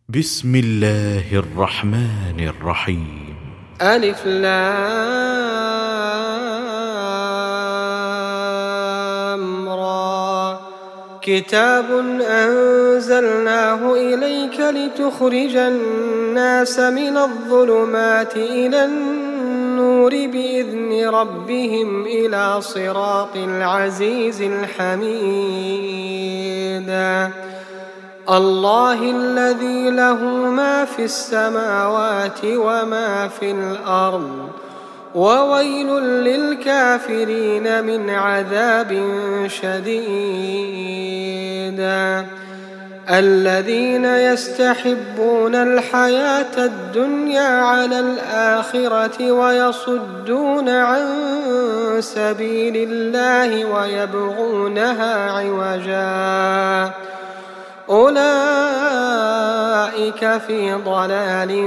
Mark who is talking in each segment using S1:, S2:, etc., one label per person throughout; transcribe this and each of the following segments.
S1: بسم الله الرحمن الرحيم.
S2: ألف لام را. كتاب أنزلناه إليك لتخرج الناس من الظلمات إلى النور بإذن ربهم إلى صراط العزيز الحميد. الله الذي له ما في السماوات وما في الأرض، وويل للكافرين من عذاب شديد. الذين يستحبون الحياة الدنيا على الآخرة ويصدون عن سبيل الله ويبغونها عوجا، أولئك في ضلال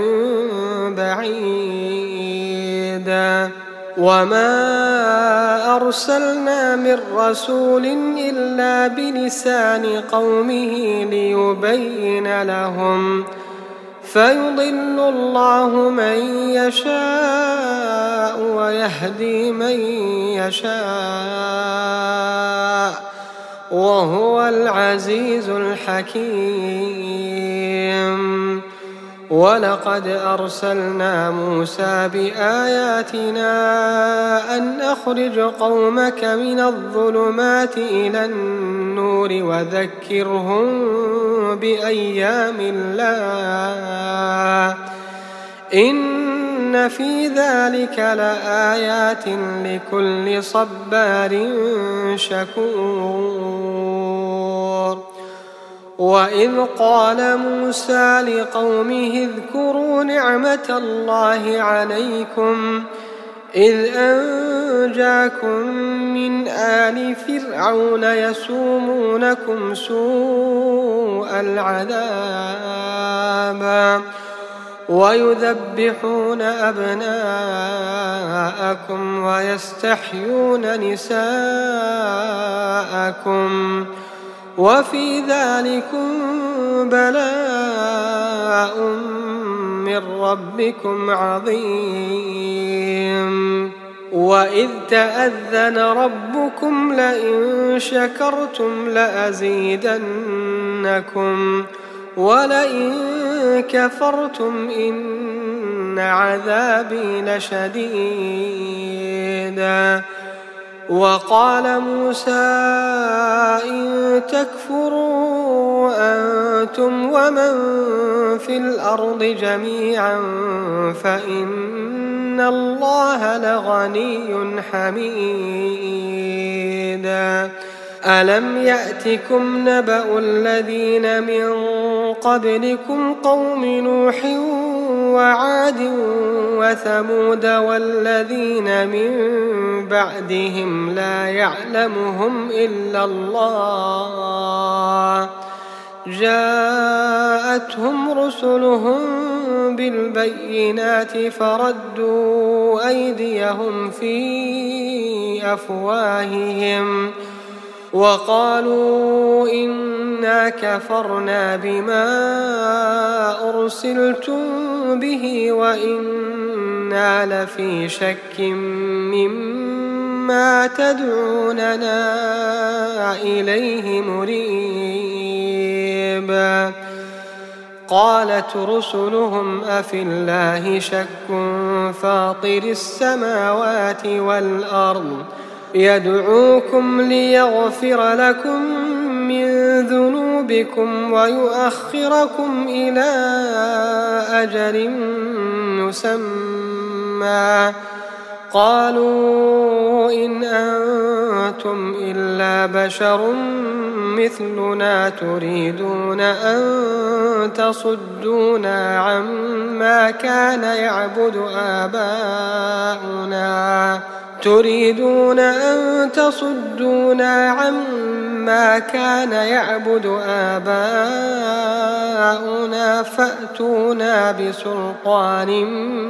S2: بعيد. وما أرسلنا من رسول إلا بلسان قومه ليبين لهم، فيضل الله من يشاء ويهدي من يشاء، وهو العزيز الحكيم. ولقد أرسلنا موسى بآياتنا أن أخرج قومك من الظلمات إلى النور وذكرهم بأيام الله، إن في ذلك لآيات لكل صبار شكور. وإذ قال موسى لقومه اذكروا نعمة الله عليكم إذ أنجاكم من آل فرعون يسومونكم سوء العذاب ويذبحون أبناءكم ويستحيون نساءكم، وفي ذلكم بلاء من ربكم عظيم. وإذ تأذن ربكم لئن شكرتم لأزيدنكم ولئن كفرتم إن عذابي لشديد. وقال موسى إن تكفروا أنتم ومن في الأرض جميعا فإن الله لغني حميد. ألم يأتكم نبأ الذين من قبلكم قوم نوح وعاد وثمود والذين من بعدهم لا يعلمهم إلا الله، جاءتهم رسلهم بالبينات فردوا أيديهم في أفواههم وقالوا إنا كفرنا بما أرسلتم به وإنا لفي شك مما تدعوننا إليه مريب. قالت رسلهم أفي الله شك فاطر السماوات والأرض يدعوكم ليغفر لكم من ذنوبكم ويؤخركم إلى أجل مسمى، قالوا إن أنتم إلا بشر مثلنا تريدون أن تصدونا عما كان يعبد آباؤنا فأتونا بسلطان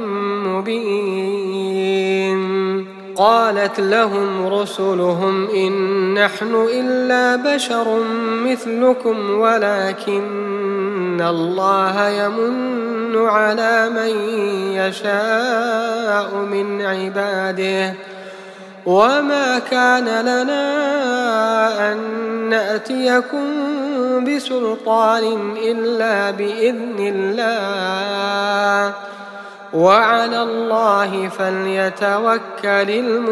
S2: مبين. قالت لهم رسلهم إن نحن إلا بشر مثلكم ولكن إن الله يمن على من يشاء من عباده وما كان لنا أن نأتيكم بسلطان إلا بإذن الله وعلى الله فليتوكل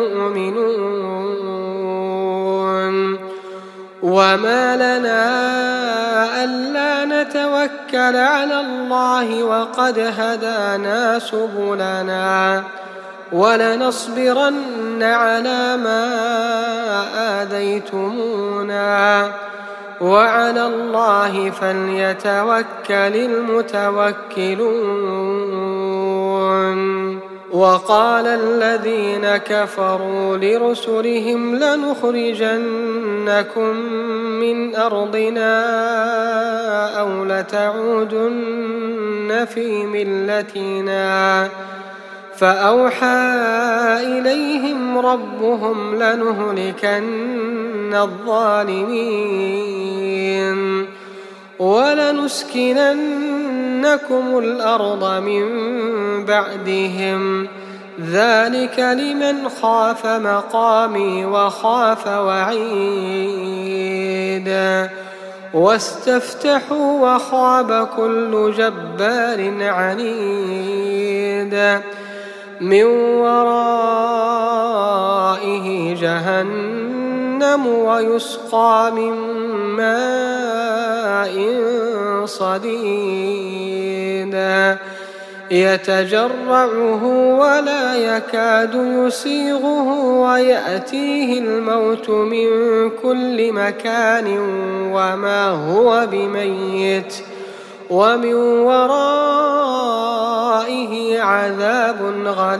S2: المؤمنون وما لنا ألا نتوكل على الله وقد هدانا سبلنا ولنصبرن على ما آذيتمونا وعلى الله فليتوكل المتوكلون وقال الذين كفروا لرسلهم لنخرجنكم من أرضنا أو لتعودن في ملتنا فأوحى إليهم ربهم لنهلكن الظالمين ولنسكننكم الأرض من بعدهم ذلك لمن خاف مقامي وخاف وعيد واستفتحوا وخاب كل جبار عنيد من ورائه جهنم ويسقى من ماء صديد يتجرعه ولا يكاد يسيغه ويأتيه الموت من كل مكان وما هو بميت ومن ورائه عذاب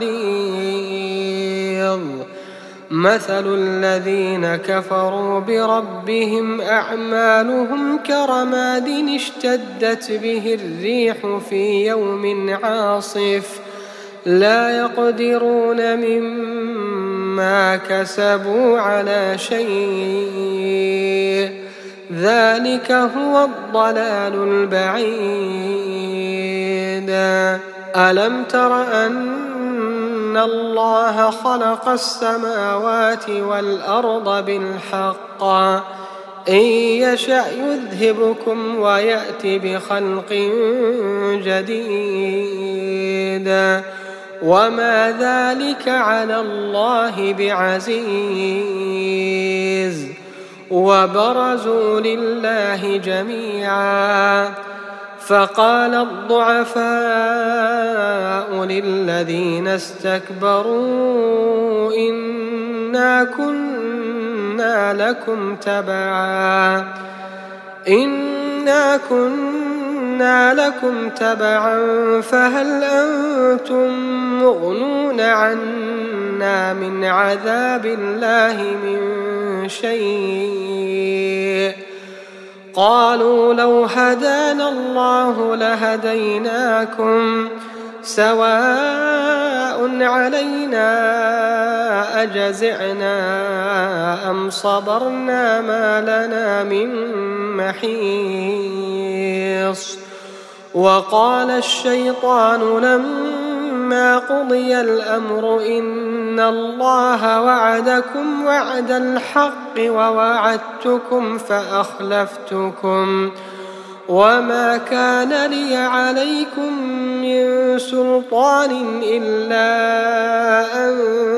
S2: غليظ مثل الذين كفروا بربهم أعمالهم كرماد اشتدت به الريح في يوم عاصف لا يقدرون مما كسبوا على شيء ذلك هو الضلال البعيد ألم تر أن الله خلق السماوات والأرض بالحق إن يشأ يذهبكم ويأتي بخلق جديد وما ذلك على الله بعزيز وبرزوا لله جميعا فقال الضعفاء للذين استكبروا إنا كنا لكم تبعا فهل أنتم مغنون عنا من عذاب الله من شيء قالوا لو هدانا الله لهديناكم سواء علينا أجزعنا أم صبرنا ما لنا من محيص وقال الشيطان لما قضي الأمر إن الله وعدكم وعد الحق ووعدتكم فأخلفتكم وما كان لي عليكم من سلطان إلا أن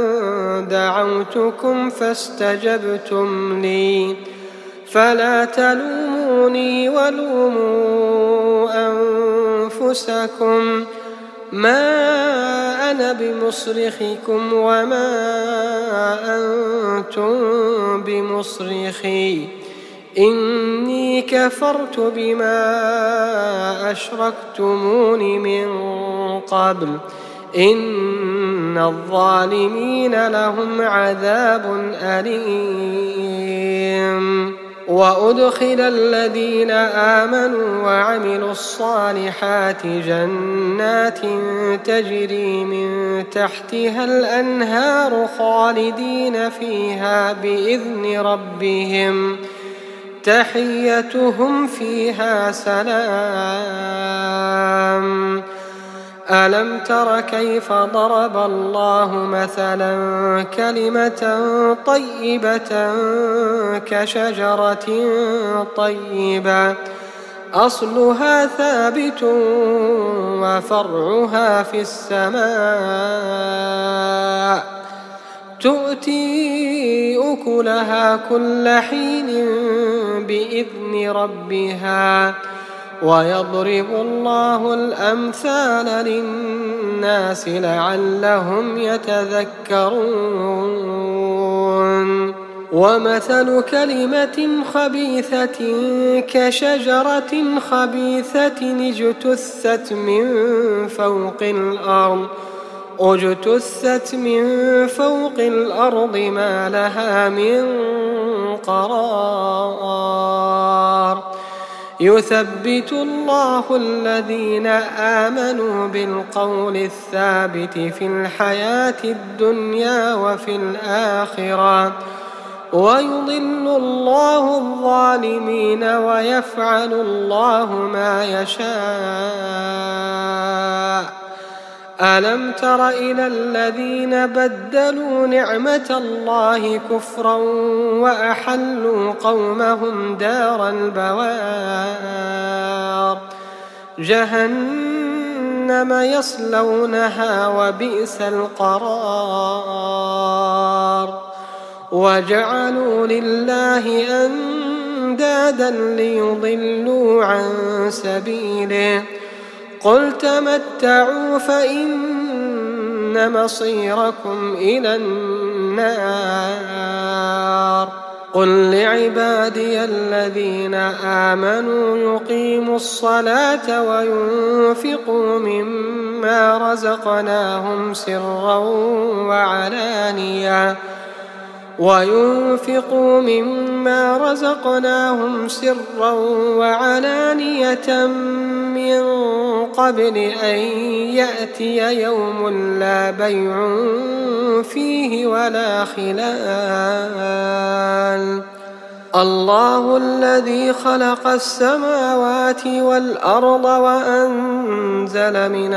S2: دعوتكم فاستجبتم لي فلا تلوموني ولوموا أنفسكم ما أنا بمصرخكم وما أنتم بمصرخي إني كفرت بما أشركتمون من قبل إن الظالمين لهم عذاب أليم وأدخل الذين آمنوا وعملوا الصالحات جنات تجري من تحتها الأنهار خالدين فيها بإذن ربهم تحيتهم فيها سلام. ألم تر كيف ضرب الله مثلا كلمة طيبة كشجرة طيبة أصلها ثابت وفرعها في السماء تؤتي أكلها كل حين بإذن ربها ويضرب الله الأمثال للناس لعلهم يتذكرون. ومثل كلمة خبيثة كشجرة خبيثة اجتثت من فوق الأرض ما لها من قرار. يثبت الله الذين آمنوا بالقول الثابت في الحياة الدنيا وفي الآخرة ويضل الله الظالمين ويفعل الله ما يشاء. ألم تر إلى الذين بدلوا نعمة الله كفرا وأحلوا قومهم دار البوار جهنم يصلونها وبئس القرار. وجعلوا لله أندادا ليضلوا عن سبيله قل تمتعوا فإن مصيركم إلى النار. قل لعبادي الذين آمنوا يقيموا الصلاة وينفقوا مما رزقناهم سرا وعلانية من قبل أن يأتي يوم لا بيع فيه ولا خلال. الله الذي خلق السماوات والأرض وأنزل من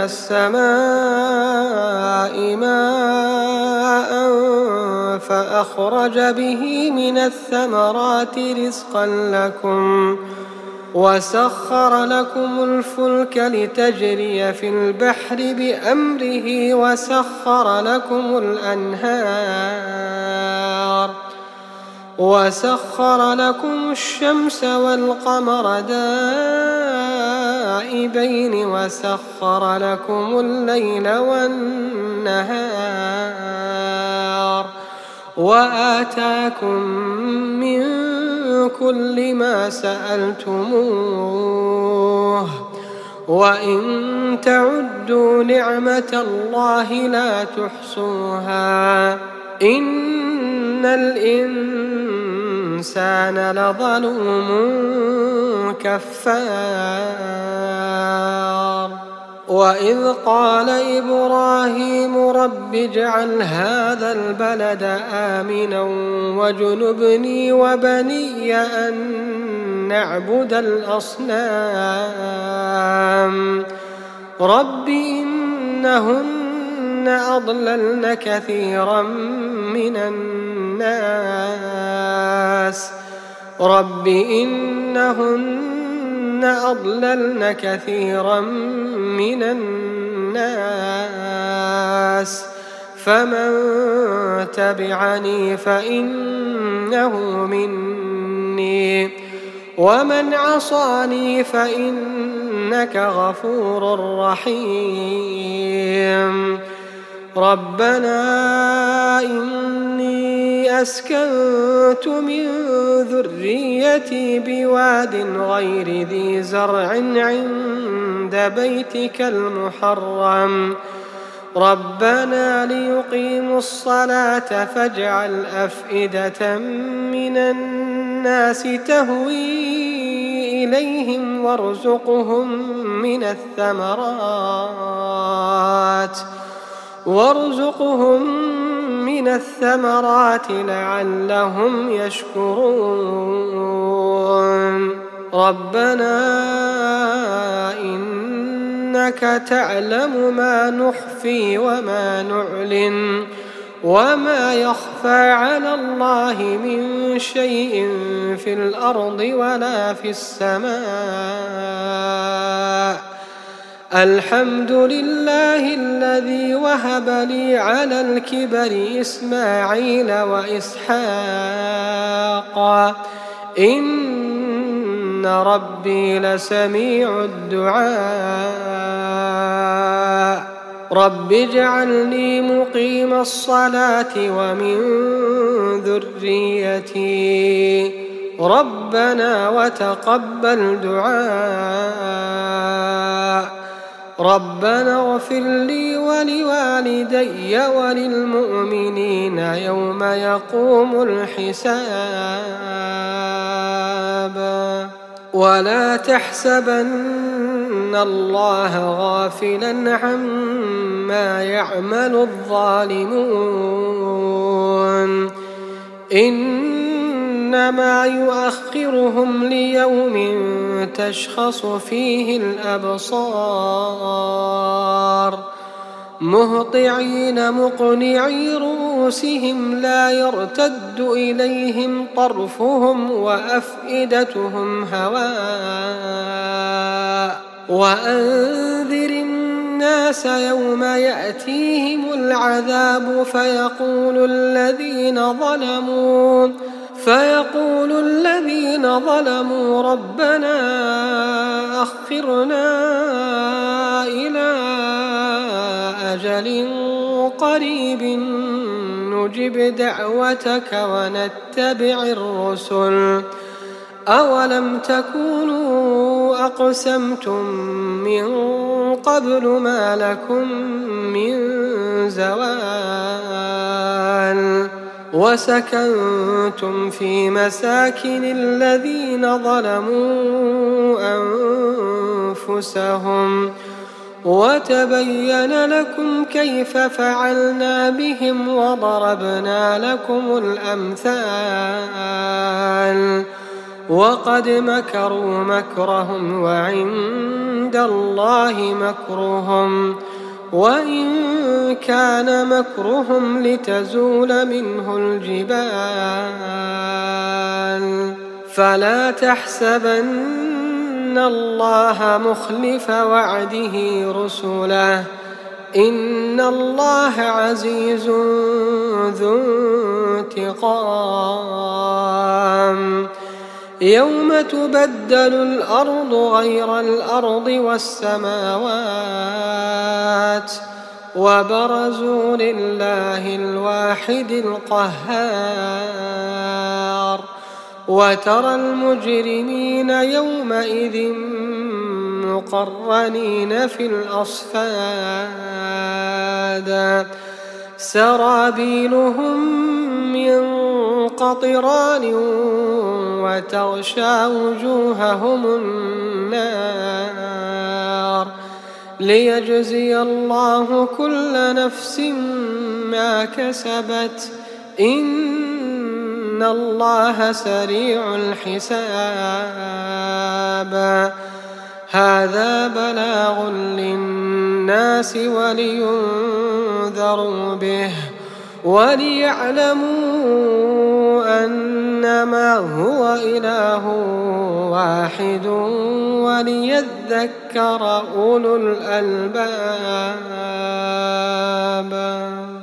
S2: السماء ماء فأخرج به من الثمرات رزقا لكم وسخر لكم الفلك لتجري في البحر بأمره وسخر لكم الشمس والقمر دائبين وسخر لكم الليل والنهار وآتاكم من كل ما سألتموه وإن تعدوا نعمة الله لا تحصوها إن الإنسان لظلوم كفار. وإذ قال إبراهيم رب اجعل هذا البلد آمنا واجنبني وبني أن نعبد الأصنام رب إنهن أضللن كثيرا من الناس فمن تبعني فإنه مني ومن عصاني فإنك غفور رحيم. ربنا إني أسكنت من ذريتي بواد غير ذي زرع عند بيتك المحرم ربنا ليقيموا الصلاة فاجعل أفئدة من الناس تهوي إليهم وارزقهم من الثمرات لعلهم يشكرون ربنا إنك تعلم ما نخفي وما نعلن وما يخفى على الله من شيء في الأرض ولا في السماء الحمد لله الذي وهب لي على الكبر إسماعيل وإسحاق إن ربي لسميع الدعاء رب اجعلني مقيم الصلاة ومن ذريتي ربنا وتقبل دعاء ربنا اغفر لي ولوالدي وللمؤمنين يوم يقوم الحساب ولا تحسبن الله غافلا عما يعمل الظالمون إنما يؤخرهم ليوم تشخص فيه الأبصار مهطعين مقنعي رؤوسهم لا يرتد إليهم طرفهم وأفئدتهم هواء وأنذر الناس يوم يأتيهم العذاب فيقول الذين ظلموا ربنا أخرنا إلى أجل قريب نجب دعوتك ونتبع الرسل أولم تكونوا أقسمتم من قبل ما لكم من زوال وسكنتم في مساكن الذين ظلموا أنفسهم وتبين لكم كيف فعلنا بهم وضربنا لكم الأمثال وقد مكروا مكرهم وعند الله مكرهم وإن كان مكرهم لتزول منه الجبال فلا تحسبن الله مخلف وعده رسله إن الله عزيز ذو انتقام يوم تبدل الأرض غير الأرض والسماوات وبرزوا لله الواحد القهار وترى المجرمين يومئذ مقرنين في الأصفاد سرابيلهم من قطران وتغشى وجوههم النار ليجزي الله كل نفس ما كسبت إن الله سريع الحساب هذا بلاغ للناس ولينذروا به وليعلموا أنما هو إله واحد وليذكر أولو الألباب